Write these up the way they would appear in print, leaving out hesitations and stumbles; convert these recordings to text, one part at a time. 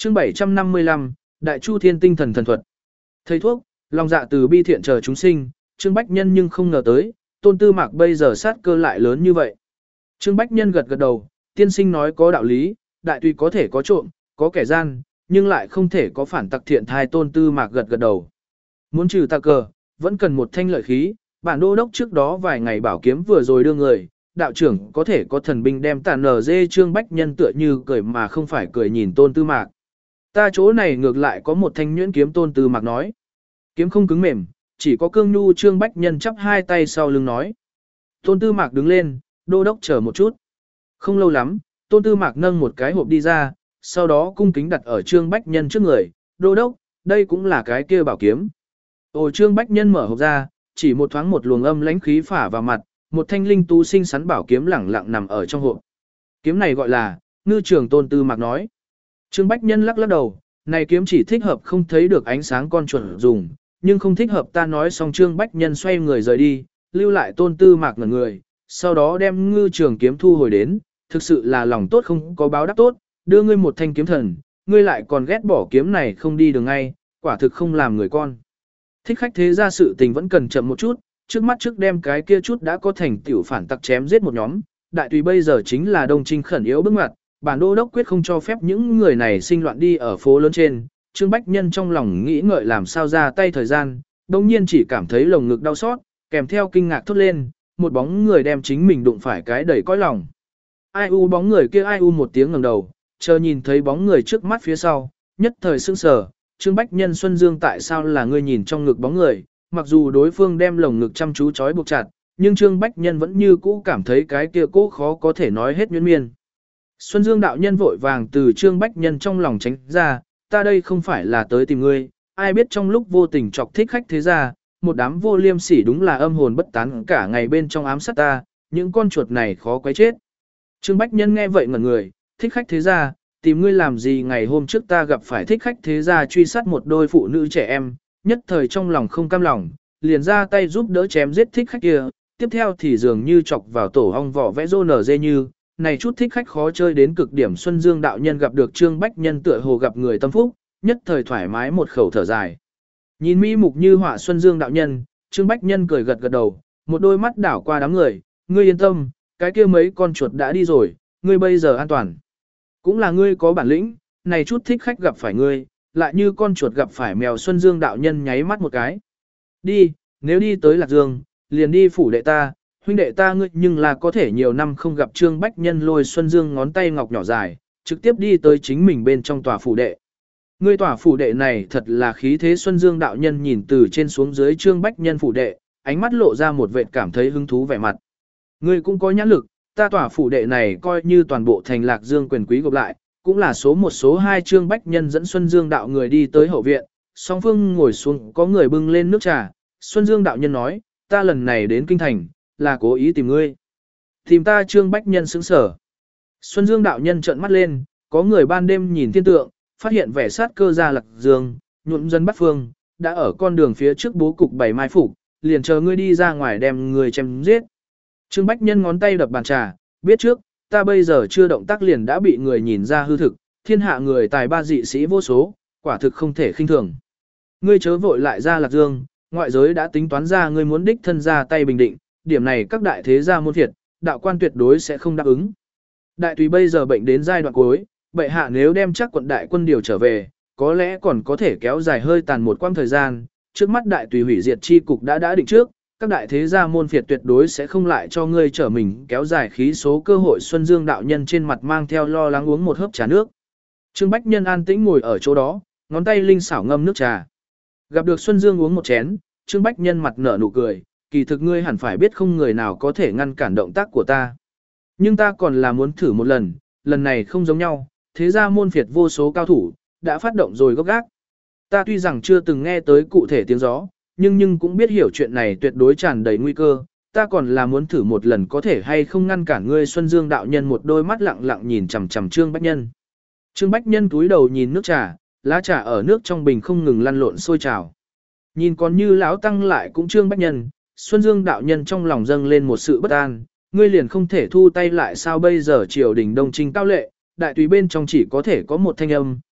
Chương 755, Đại Chu Thiên Tinh Thần Thần Thuật. Thầy thuốc, lòng dạ từ bi thiện chờ chúng sinh, Trương Bách Nhân nhưng không ngờ tới, Tôn Tư Mạc bây giờ sát cơ lại lớn như vậy. Trương Bách Nhân gật gật đầu, tiên sinh nói có đạo lý, đại tùy có thể có trộm, có kẻ gian, nhưng lại không thể có phản tặc thiện thai. Tôn Tư Mạc gật gật đầu. Muốn trừ tà cờ, vẫn cần một thanh lợi khí, bản đô đốc trước đó vài ngày bảo kiếm vừa rồi đưa người, đạo trưởng có thể có thần binh đem tàn nở dê. Trương Bách Nhân tựa như cười mà không phải cười nhìn Tôn Tư Mạc. Ta chỗ này ngược lại có một thanh nhuyễn kiếm. Tôn Tư Mạc nói. Kiếm không cứng mềm, chỉ có cương nhu. Trương Bách Nhân chắp hai tay sau lưng nói. Tôn Tư Mạc đứng lên, đô đốc chờ một chút. Không lâu lắm, Tôn Tư Mạc nâng một cái hộp đi ra, sau đó cung kính đặt ở Trương Bách Nhân trước người. Đô đốc, đây cũng là cái kia bảo kiếm. Ồ, Trương Bách Nhân mở hộp ra, chỉ một thoáng một luồng âm lãnh khí phả vào mặt, một thanh linh tú xinh xắn bảo kiếm lẳng lặng nằm ở trong hộp. Kiếm này gọi là ngư trường. Tôn Tư Mạc nói. Trương Bách Nhân lắc lắc đầu, này kiếm chỉ thích hợp không thấy được ánh sáng con chuột dùng, nhưng không thích hợp ta. Nói xong Trương Bách Nhân xoay người rời đi, lưu lại Tôn Tư Mạc ngẩn người, sau đó đem ngư trường kiếm thu hồi đến. Thực sự là lòng tốt không có báo đáp tốt, đưa ngươi một thanh kiếm thần, ngươi lại còn ghét bỏ kiếm này không đi đường ngay, quả thực không làm người con. Thích khách thế ra sự tình vẫn cần chậm một chút, trước mắt trước đem cái kia chút đã có thành tiểu phản tặc chém giết một nhóm, đại tùy bây giờ chính là Đông Trinh khẩn yếu bước ngoặt, bản đô đốc quyết không cho phép những người này sinh loạn đi ở phố lớn trên. Trương Bách Nhân trong lòng nghĩ ngợi làm sao ra tay thời gian, đồng nhiên chỉ cảm thấy lồng ngực đau xót, kèm theo kinh ngạc thốt lên, một bóng người đem chính mình đụng phải cái đầy cõi lòng. Ai u, bóng người kia ai u một tiếng ngẩng đầu, chờ nhìn thấy bóng người trước mắt phía sau, nhất thời sững sờ. Trương Bách Nhân Xuân Dương, tại sao là ngươi? Nhìn trong ngực bóng người, mặc dù đối phương đem lồng ngực chăm chú trói buộc chặt, nhưng Trương Bách Nhân vẫn như cũ cảm thấy cái kia cố khó có thể nói hết nhuyễn miên. Xuân Dương đạo nhân vội vàng từ Trương Bách Nhân trong lòng tránh ra, ta đây không phải là tới tìm ngươi, ai biết trong lúc vô tình chọc thích khách thế ra, một đám vô liêm sỉ đúng là âm hồn bất tán cả ngày bên trong ám sát ta, những con chuột này khó quấy chết. Trương Bách Nhân nghe vậy ngẩn người, thích khách thế ra, tìm ngươi làm gì? Ngày hôm trước ta gặp phải thích khách thế gia truy sát một đôi phụ nữ trẻ em, nhất thời trong lòng không cam lòng, liền ra tay giúp đỡ chém giết thích khách kia, tiếp theo thì dường như chọc vào tổ ong vỏ vẽ rô nở dê như, này chút thích khách khó chơi đến cực điểm. Xuân Dương đạo nhân gặp được Trương Bách Nhân tựa hồ gặp người tâm phúc, nhất thời thoải mái một khẩu thở dài. Nhìn mỹ mục như họa Xuân Dương đạo nhân, Trương Bách Nhân cười gật gật đầu, một đôi mắt đảo qua đám người, ngươi yên tâm, cái kia mấy con chuột đã đi rồi, ngươi bây giờ an toàn. Cũng là ngươi có bản lĩnh, này chút thích khách gặp phải ngươi, lại như con chuột gặp phải mèo. Xuân Dương đạo nhân nháy mắt một cái. Đi, nếu đi tới Lạc Dương, liền đi phủ đệ ta, huynh đệ ta ngươi nhưng là có thể nhiều năm không gặp. Trương Bách Nhân lôi Xuân Dương ngón tay ngọc nhỏ dài, trực tiếp đi tới chính mình bên trong tòa phủ đệ. Ngươi tòa phủ đệ này thật là khí thế. Xuân Dương đạo nhân nhìn từ trên xuống dưới Trương Bách Nhân phủ đệ, ánh mắt lộ ra một vệt cảm thấy hứng thú vẻ mặt. Ngươi cũng có nhãn lực, ta tòa phủ đệ này coi như toàn bộ thành Lạc Dương quyền quý gộp lại, cũng là số một số hai. Trương Bách Nhân dẫn Xuân Dương đạo người đi tới hậu viện, song phương ngồi xuống, có người bưng lên nước trà. Xuân Dương đạo nhân nói, ta lần này đến kinh thành, là cố ý tìm ngươi. Tìm ta? Trương Bách Nhân sững sờ. Xuân Dương đạo nhân trợn mắt lên, có người ban đêm nhìn thiên tượng, phát hiện vẻ sát cơ ra Lạc Dương, nhuộm dân bắt phương, đã ở con đường phía trước bố cục bày mai phục, liền chờ ngươi đi ra ngoài đem người chém giết. Trương Bách Nhân ngón tay đập bàn trà, biết trước, ta bây giờ chưa động tác liền đã bị người nhìn ra hư thực, thiên hạ người tài ba dị sĩ vô số, quả thực không thể khinh thường. Ngươi chớ vội lại ra Lạc Dương, ngoại giới đã tính toán ra ngươi muốn đích thân ra tay bình định, điểm này các đại thế gia môn thiệt, đạo quan tuyệt đối sẽ không đáp ứng. Đại tùy bây giờ bệnh đến giai đoạn cuối, bệ hạ nếu đem chắc quận đại quân điều trở về, có lẽ còn có thể kéo dài hơi tàn một quãng thời gian, trước mắt đại tùy hủy diệt chi cục đã định trước, các đại thế gia môn phiệt tuyệt đối sẽ không lại cho ngươi trở mình kéo dài khí số cơ hội. Xuân Dương đạo nhân trên mặt mang theo lo lắng uống một hớp trà nước. Trương Bách Nhân an tĩnh ngồi ở chỗ đó, ngón tay linh xảo ngâm nước trà. Gặp được Xuân Dương uống một chén, Trương Bách Nhân mặt nở nụ cười, kỳ thực ngươi hẳn phải biết không người nào có thể ngăn cản động tác của ta. Nhưng ta còn là muốn thử một lần, lần này không giống nhau, thế gia môn phiệt vô số cao thủ, đã phát động rồi gốc gác. Ta tuy rằng chưa từng nghe tới cụ thể tiếng gió, nhưng cũng biết hiểu chuyện này tuyệt đối tràn đầy nguy cơ, ta còn là muốn thử một lần có thể hay không ngăn cản ngươi. Xuân Dương đạo nhân một đôi mắt lặng lặng nhìn chằm chằm Trương Bách Nhân. Trương Bách Nhân cúi đầu nhìn nước trà, lá trà ở nước trong bình không ngừng lăn lộn sôi trào. Nhìn còn như lão tăng lại cũng Trương Bách Nhân, Xuân Dương đạo nhân trong lòng dâng lên một sự bất an, ngươi liền không thể thu tay lại sao? Bây giờ triều đình Đông Trinh cao lệ, đại tùy bên trong chỉ có thể có một thanh âm,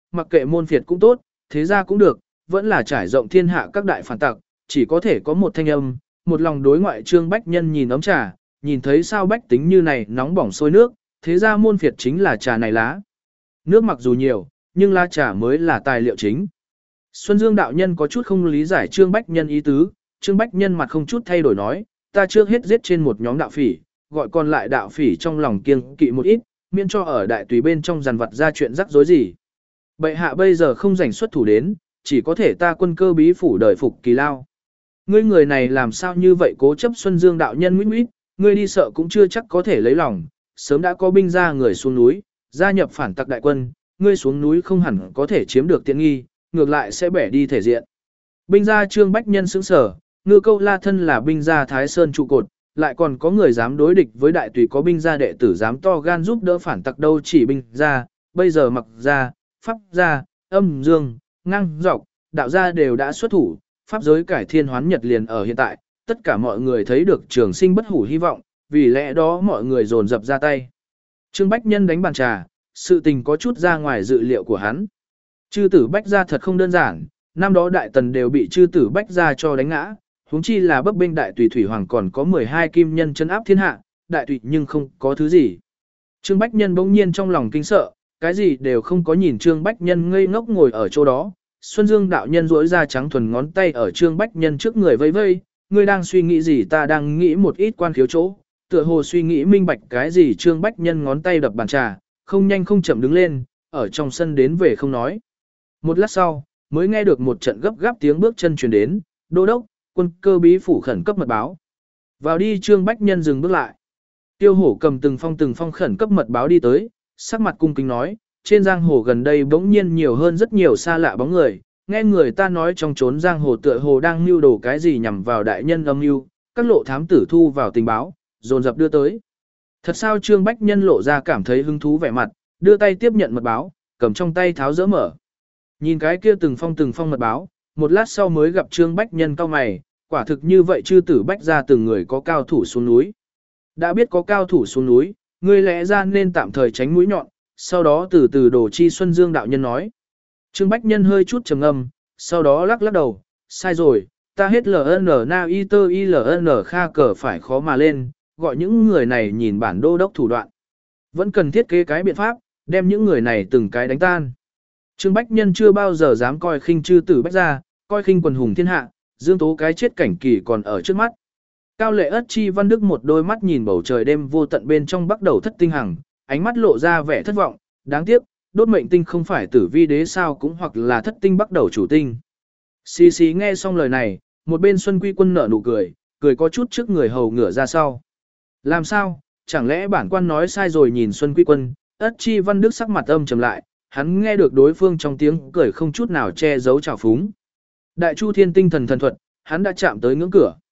mặc kệ môn phiệt cũng tốt, thế gia cũng được, vẫn là trải rộng thiên hạ các đại phản tặc, chỉ có thể có một thanh âm, một lòng đối ngoại. Trương Bách Nhân nhìn ấm trà, nhìn thấy sao bách tính như này nóng bỏng sôi nước, thế ra môn phiệt chính là trà này lá. Nước mặc dù nhiều, nhưng lá trà mới là tài liệu chính. Xuân Dương đạo nhân có chút không lý giải Trương Bách Nhân ý tứ, Trương Bách Nhân mặt không chút thay đổi nói, ta trước hết giết trên một nhóm đạo phỉ, gọi còn lại đạo phỉ trong lòng kiêng kỵ một ít, miễn cho ở đại tùy bên trong dàn vật ra chuyện rắc rối gì. Bệ hạ bây giờ không rảnh xuất thủ đến, chỉ có thể ta quân cơ bí phủ đời phục kỳ lao. Ngươi người này làm sao như vậy cố chấp. Xuân Dương đạo nhân nguyễn nguyễn, ngươi đi sợ cũng chưa chắc có thể lấy lòng, sớm đã có binh ra người xuống núi, gia nhập phản tặc đại quân, ngươi xuống núi không hẳn có thể chiếm được tiện nghi, ngược lại sẽ bẻ đi thể diện. Binh gia Trương Bách Nhân sững sở, Ngư Câu La thân là binh gia Thái Sơn trụ cột, lại còn có người dám đối địch với đại tùy, có binh gia đệ tử dám to gan giúp đỡ phản tặc đâu chỉ binh gia, bây giờ Mặc gia, Pháp gia, Âm Dương, Ngang Dọc, đạo gia đều đã xuất thủ, pháp giới cải thiên hoán nhật liền ở hiện tại, tất cả mọi người thấy được trường sinh bất hủ hy vọng, vì lẽ đó mọi người dồn dập ra tay. Trương Bách Nhân đánh bàn trà, sự tình có chút ra ngoài dự liệu của hắn. Chư tử Bách gia thật không đơn giản, năm đó đại tần đều bị chư tử Bách gia cho đánh ngã, huống chi là bấp bênh đại tùy thủy hoàng còn có 12 kim nhân trấn áp thiên hạ, đại tùy nhưng không có thứ gì. Trương Bách Nhân bỗng nhiên trong lòng kinh sợ, cái gì đều không có, nhìn Trương Bách Nhân ngây ngốc ngồi ở chỗ đó. Xuân Dương đạo nhân duỗi ra trắng thuần ngón tay ở Trương Bách Nhân trước người vây vây, ngươi đang suy nghĩ gì? Ta đang nghĩ một ít quan khiếu chỗ, tựa hồ suy nghĩ minh bạch cái gì. Trương Bách Nhân ngón tay đập bàn trà, không nhanh không chậm đứng lên, ở trong sân đến về không nói. Một lát sau, mới nghe được một trận gấp gáp tiếng bước chân truyền đến, đô đốc, quân cơ bí phủ khẩn cấp mật báo. Vào đi. Trương Bách Nhân dừng bước lại. Tiêu Hổ cầm từng phong khẩn cấp mật báo đi tới, sắc mặt cung kính nói, trên giang hồ gần đây bỗng nhiên nhiều hơn rất nhiều xa lạ bóng người, nghe người ta nói trong chốn giang hồ tựa hồ đang mưu đồ cái gì nhằm vào đại nhân âm mưu, các lộ thám tử thu vào tình báo, dồn dập đưa tới. Thật sao? Trương Bách Nhân lộ ra cảm thấy hứng thú vẻ mặt, đưa tay tiếp nhận mật báo, cầm trong tay tháo dỡ mở. Nhìn cái kia từng phong mật báo, một lát sau mới gặp Trương Bách Nhân cau mày, quả thực như vậy chư tử Bách ra từng người có cao thủ xuống núi. Đã biết có cao thủ xuống núi, ngươi lẽ ra nên tạm thời tránh mũi nhọn, sau đó từ từ đổ chi. Xuân Dương đạo nhân nói. Trương Bách Nhân hơi chút trầm ngâm, sau đó lắc đầu, sai rồi, ta hết LN na y tơ y LN kha cờ phải khó mà lên, gọi những người này nhìn bản đô đốc thủ đoạn. Vẫn cần thiết kế cái biện pháp, đem những người này từng cái đánh tan. Trương Bách Nhân chưa bao giờ dám coi khinh chư tử Bách gia, coi khinh quần hùng thiên hạ, Dương Tố cái chết cảnh kỳ còn ở trước mắt. Cao Lệ Ất Chi Văn Đức một đôi mắt nhìn bầu trời đêm vô tận bên trong bắt đầu thất tinh hằng, ánh mắt lộ ra vẻ thất vọng, đáng tiếc, đốt mệnh tinh không phải Tử Vi đế sao cũng hoặc là thất tinh bắt đầu chủ tinh. Xì xì nghe xong lời này, một bên Xuân Quy Quân nở nụ cười, cười có chút trước người hầu ngửa ra sau. Làm sao, chẳng lẽ bản quan nói sai rồi? Nhìn Xuân Quy Quân, Ất Chi Văn Đức sắc mặt âm trầm lại, hắn nghe được đối phương trong tiếng cười không chút nào che giấu trào phúng. Đại Chu Thiên Tinh thần thuật, hắn đã chạm tới ngưỡng cửa.